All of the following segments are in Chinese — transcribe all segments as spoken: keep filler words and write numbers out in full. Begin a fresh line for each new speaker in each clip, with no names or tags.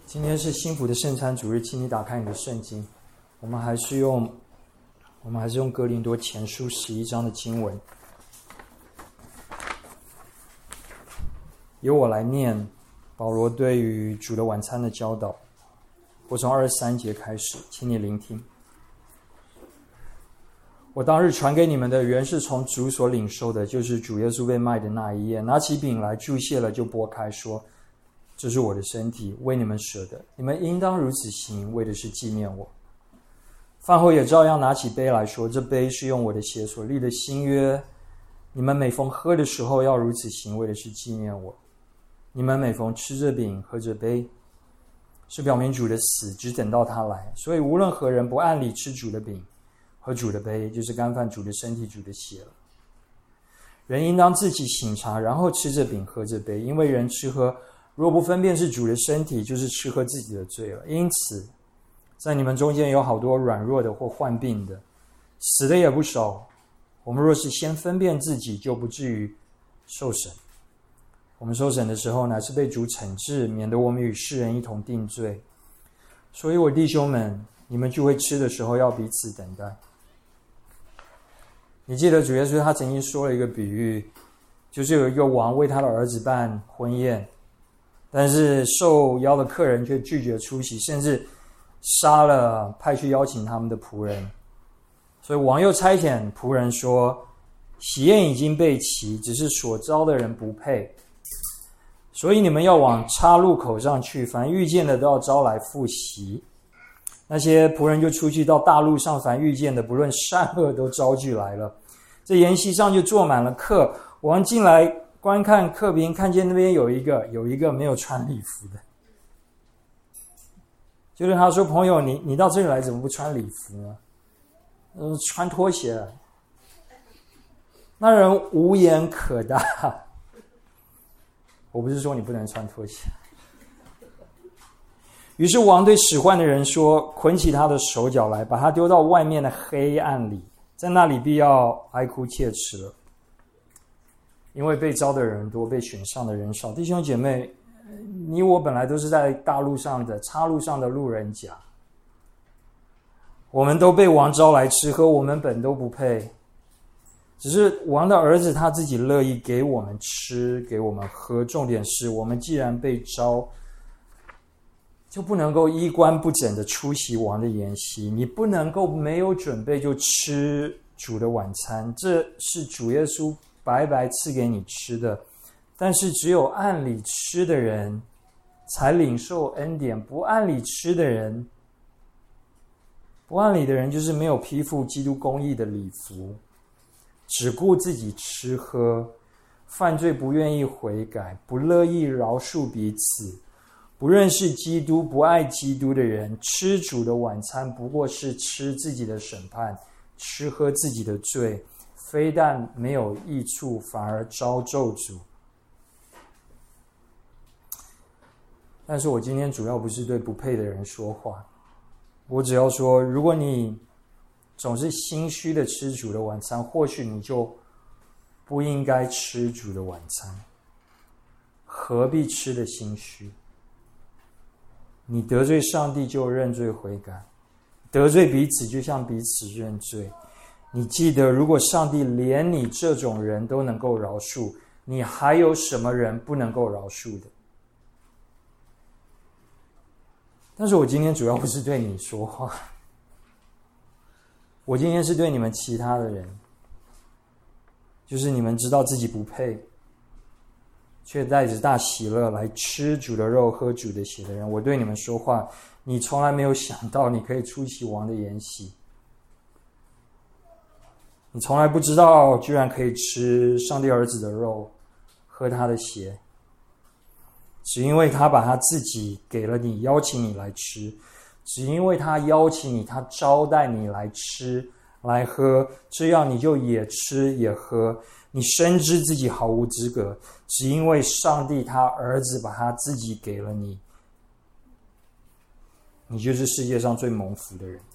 今天是幸福的圣餐主日，请你打开你的圣经，我们还是用我们还是用哥林多前书十一章的经文，由我来念保罗对于主的晚餐的教导。我从二十三节开始，请你聆听。我当日传给你们的原是从主所领受的，就是主耶稣被卖的那一夜，拿起饼来祝谢了，就擘开说，这是我的身体，为你们舍的，你们应当如此行，为的是纪念我。饭后也照样拿起杯来说，这杯是用我的血所立的新约，你们每逢喝的时候要如此行，为的是纪念我。你们每逢吃这饼喝这杯，是表明主的死，只等到他来。所以无论何人不按理吃主的饼喝主的杯，就是干犯主的身体主的血了。人应当自己省察，然后吃这饼喝这杯，因为人吃喝若不分辨是主的身体，就是吃喝自己的罪了。因此在你们中间有好多软弱的或患病的，死的也不少。我们若是先分辨自己，就不至于受审。我们受审的时候，乃是被主惩治，免得我们与世人一同定罪。所以我弟兄们，你们聚会吃的时候，要彼此等待。你记得主耶稣他曾经说了一个比喻，就是有一个王为他的儿子办婚宴，但是受邀的客人却拒绝出席，甚至杀了派去邀请他们的仆人。所以王又差遣仆人说，喜宴已经备齐，只是所招的人不配，所以你们要往岔路口上去，凡遇见的都要招来赴席。那些仆人就出去到大路上，凡遇见的不论善恶都招聚来了。这筵席上就坐满了客，王进来观看客宾，看见那边有一个有一个没有穿礼服的，就对他说，朋友，你你到这里来怎么不穿礼服呢？嗯，穿拖鞋来。那人无言可答。我不是说你不能穿拖鞋。于是王对使唤的人说，捆起他的手脚来，把他丢到外面的黑暗里，在那里必要哀哭切齿了，因为被招的人多，被选上的人少。弟兄姐妹，你我本来都是在大路上的岔路上的路人甲，我们都被王招来吃喝，我们本都不配，只是王的儿子他自己乐意给我们吃，给我们喝。重点是我们既然被招，就不能够衣冠不整的出席王的筵席，你不能够没有准备就吃主的晚餐，这是主耶稣白白赐给你吃的。但是只有按理吃的人才领受恩典，不按理吃的人，不按理的人就是没有披附基督公义的礼服，只顾自己吃喝，犯罪不愿意悔改，不乐意饶恕彼此，不认识基督，不爱基督的人，吃主的晚餐不过是吃自己的审判，吃喝自己的罪，非但没有益处，反而招咒诅。但是我今天主要不是对不配的人说话，我只要说，如果你总是心虚的吃主的晚餐，或许你就不应该吃主的晚餐。何必吃的心虚？你得罪上帝就认罪悔改，得罪彼此就向彼此认罪。你记得，如果上帝连你这种人都能够饶恕，你还有什么人不能够饶恕的？但是我今天主要不是对你说话，我今天是对你们其他的人，就是你们知道自己不配，却带着大喜乐来吃主的肉喝主的血的人。我对你们说话，你从来没有想到你可以出席王的筵席，你从来不知道居然可以吃上帝儿子的肉喝他的血，只因为他把他自己给了你，邀请你来吃，只因为他邀请你，他招待你来吃来喝，这样你就也吃也喝。你深知自己毫无资格，只因为上帝他儿子把他自己给了你，你就是世界上最蒙福的人。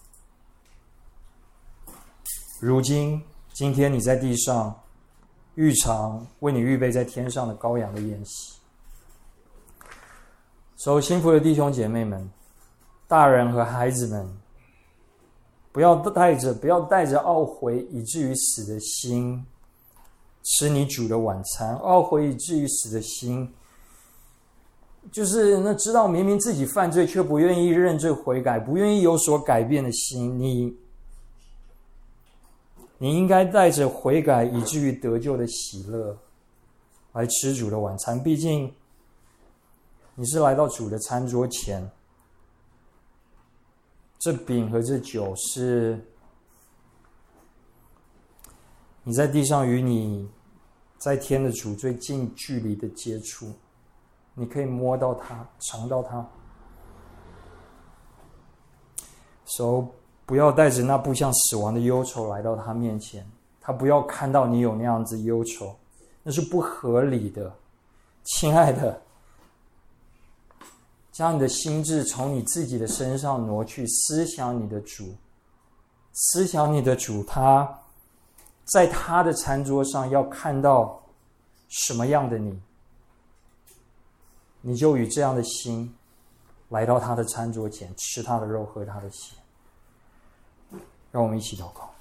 如今今天你在地上预尝为你预备在天上的羔羊的宴席， 所以幸福的弟兄姐妹们，大人和孩子们，不要带着不要带着懊悔以至于死的心吃你主的晚餐。懊悔以至于死的心，就是那知道明明自己犯罪却不愿意认罪悔改，不愿意有所改变的心。你你应该带着悔改以至于得救的喜乐来吃主的晚餐。毕竟你是来到主的餐桌前，这饼和这酒是你在地上与你在天的主最近距离的接触，你可以摸到它，尝到它。所以不要带着那不像死亡的忧愁来到他面前，他不要看到你有那样子忧愁，那是不合理的。亲爱的，将你的心智从你自己的身上挪去，思想你的主，思想你的主，他在他的餐桌上要看到什么样的你，你就与这样的心来到他的餐桌前，吃他的肉，喝他的血。让我们一起祷告。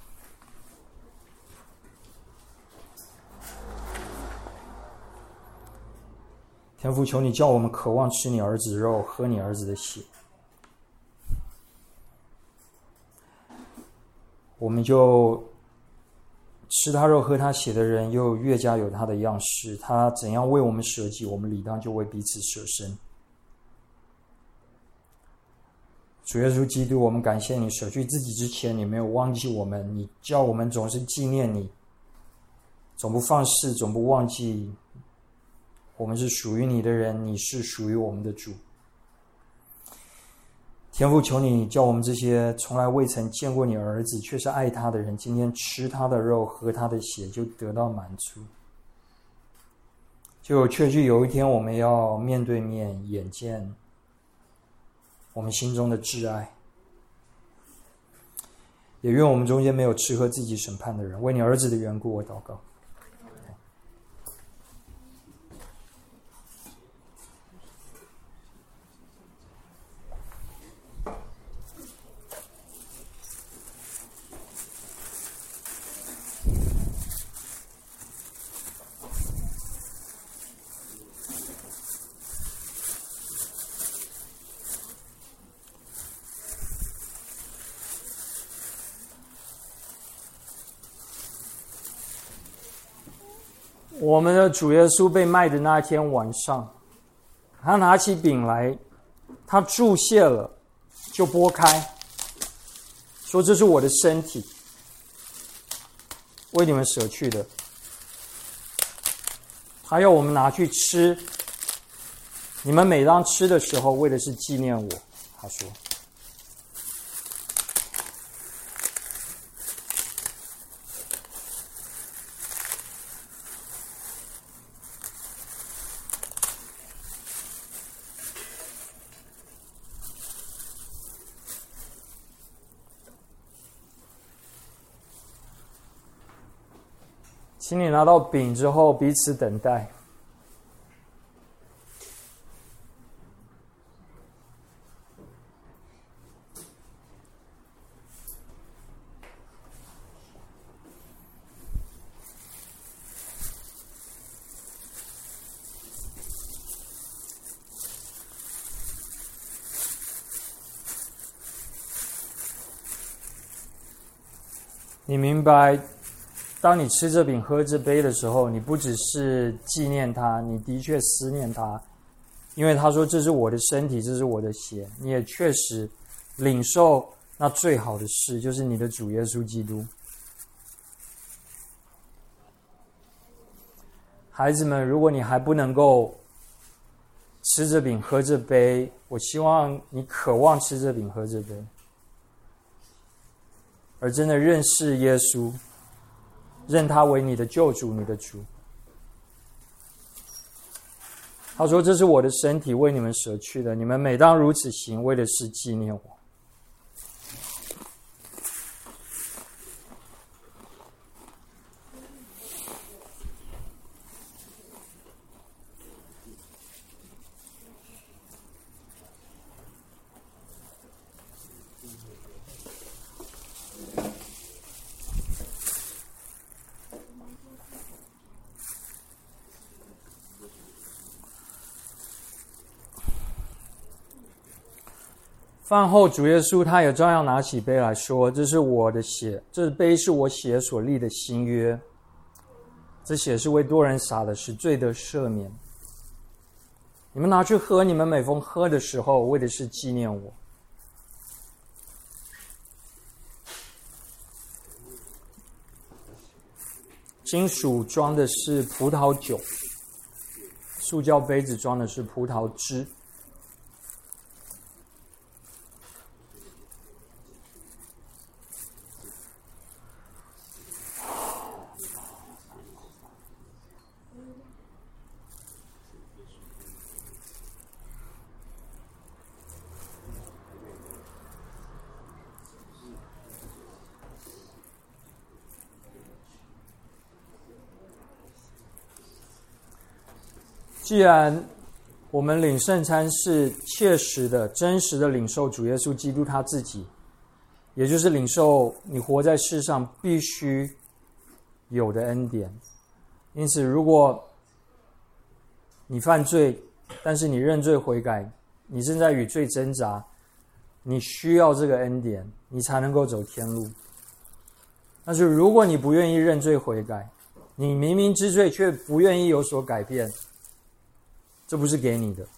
天父，求你叫我们渴望吃你儿子肉，喝你儿子的血，我们就吃他肉喝他血的人又越加有他的样式。他怎样为我们舍己，我们理当就为彼此舍身。主耶稣基督，我们感谢你，舍去自己之前你没有忘记我们，你叫我们总是纪念你，总不放肆，总不忘记我们是属于你的人，你是属于我们的主。天父，求你叫我们这些从来未曾见过你儿子却是爱他的人，今天吃他的肉喝他的血就得到满足，就确据有一天我们要面对面眼见我们心中的挚爱。也愿我们中间没有吃喝自己审判的人。为你儿子的缘故，我祷告。我们的主耶稣被卖的那天晚上，他拿起饼来，他注谢了，就拨开，说：“这是我的身体，为你们舍去的。”他要我们拿去吃，你们每当吃的时候，为的是纪念我。他说。请你拿到饼之后，彼此等待。你明白？当你吃这饼喝这杯的时候，你不只是纪念他，你的确思念他，因为他说这是我的身体，这是我的血。你也确实领受那最好的事，就是你的主耶稣基督。孩子们，如果你还不能够吃这饼喝这杯，我希望你渴望吃这饼喝这杯，而真的认识耶稣，认他为你的救主，你的主。他说：“这是我的身体，为你们舍去的，你们每当如此行，为的是纪念我。” 饭后，主耶稣他也照样拿起杯来说：“这是我的血，这杯是我血所立的新约。这血是为多人洒的，使罪得赦免。你们拿去喝，你们每逢喝的时候，为的是纪念我。”金属装的是葡萄酒，塑胶杯子装的是葡萄汁。既然我们领圣餐是切实的、真实的领受主耶稣基督他自己，也就是领受你活在世上必须有的恩典。因此，如果你犯罪，但是你认罪悔改，你正在与罪挣扎，你需要这个恩典，你才能够走天路。但是如果你不愿意认罪悔改，你明明知罪却不愿意有所改变，这不是给你的。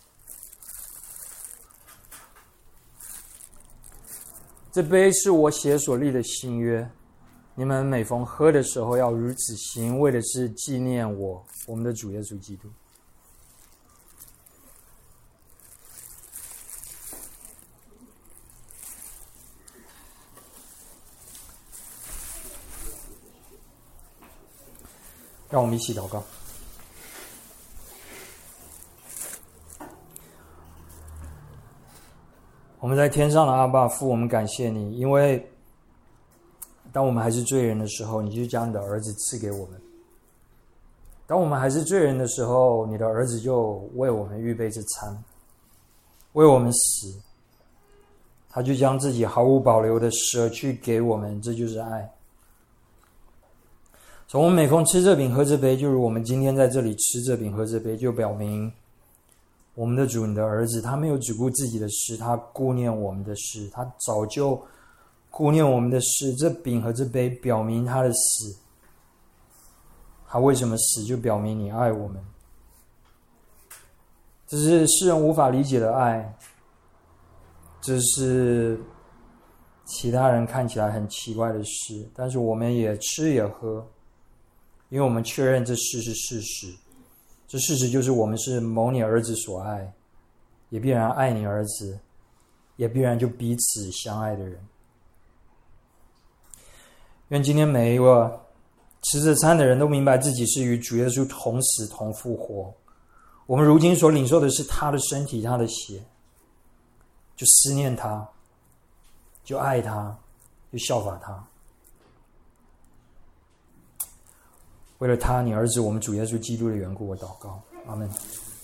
这杯是我血所立的新约，你们每逢喝的时候要如此行，为的是纪念我，我们的主耶稣基督。让我们一起祷告。我们在天上的阿爸父，我们感谢你，因为当我们还是罪人的时候，你就将你的儿子赐给我们；当我们还是罪人的时候，你的儿子就为我们预备这餐，为我们死，他就将自己毫无保留的舍去给我们，这就是爱。从我们每逢吃这饼喝这杯，就如我们今天在这里吃这饼喝这杯，就表明我们的主，你的儿子，他没有只顾自己的事，他顾念我们的事，他早就顾念我们的事。这饼和这杯表明他的死，他为什么死，就表明你爱我们。这是世人无法理解的爱，这是其他人看起来很奇怪的事，但是我们也吃也喝，因为我们确认这事是事实。这事实就是我们是蒙你儿子所爱，也必然爱你儿子，也必然就彼此相爱的人。愿今天每一个吃这餐的人都明白自己是与主耶稣同死同复活。我们如今所领受的是他的身体，他的血，就思念他，就爱他，就效法他。为了他，你儿子我们主耶稣基督的缘故，我祷告，阿们。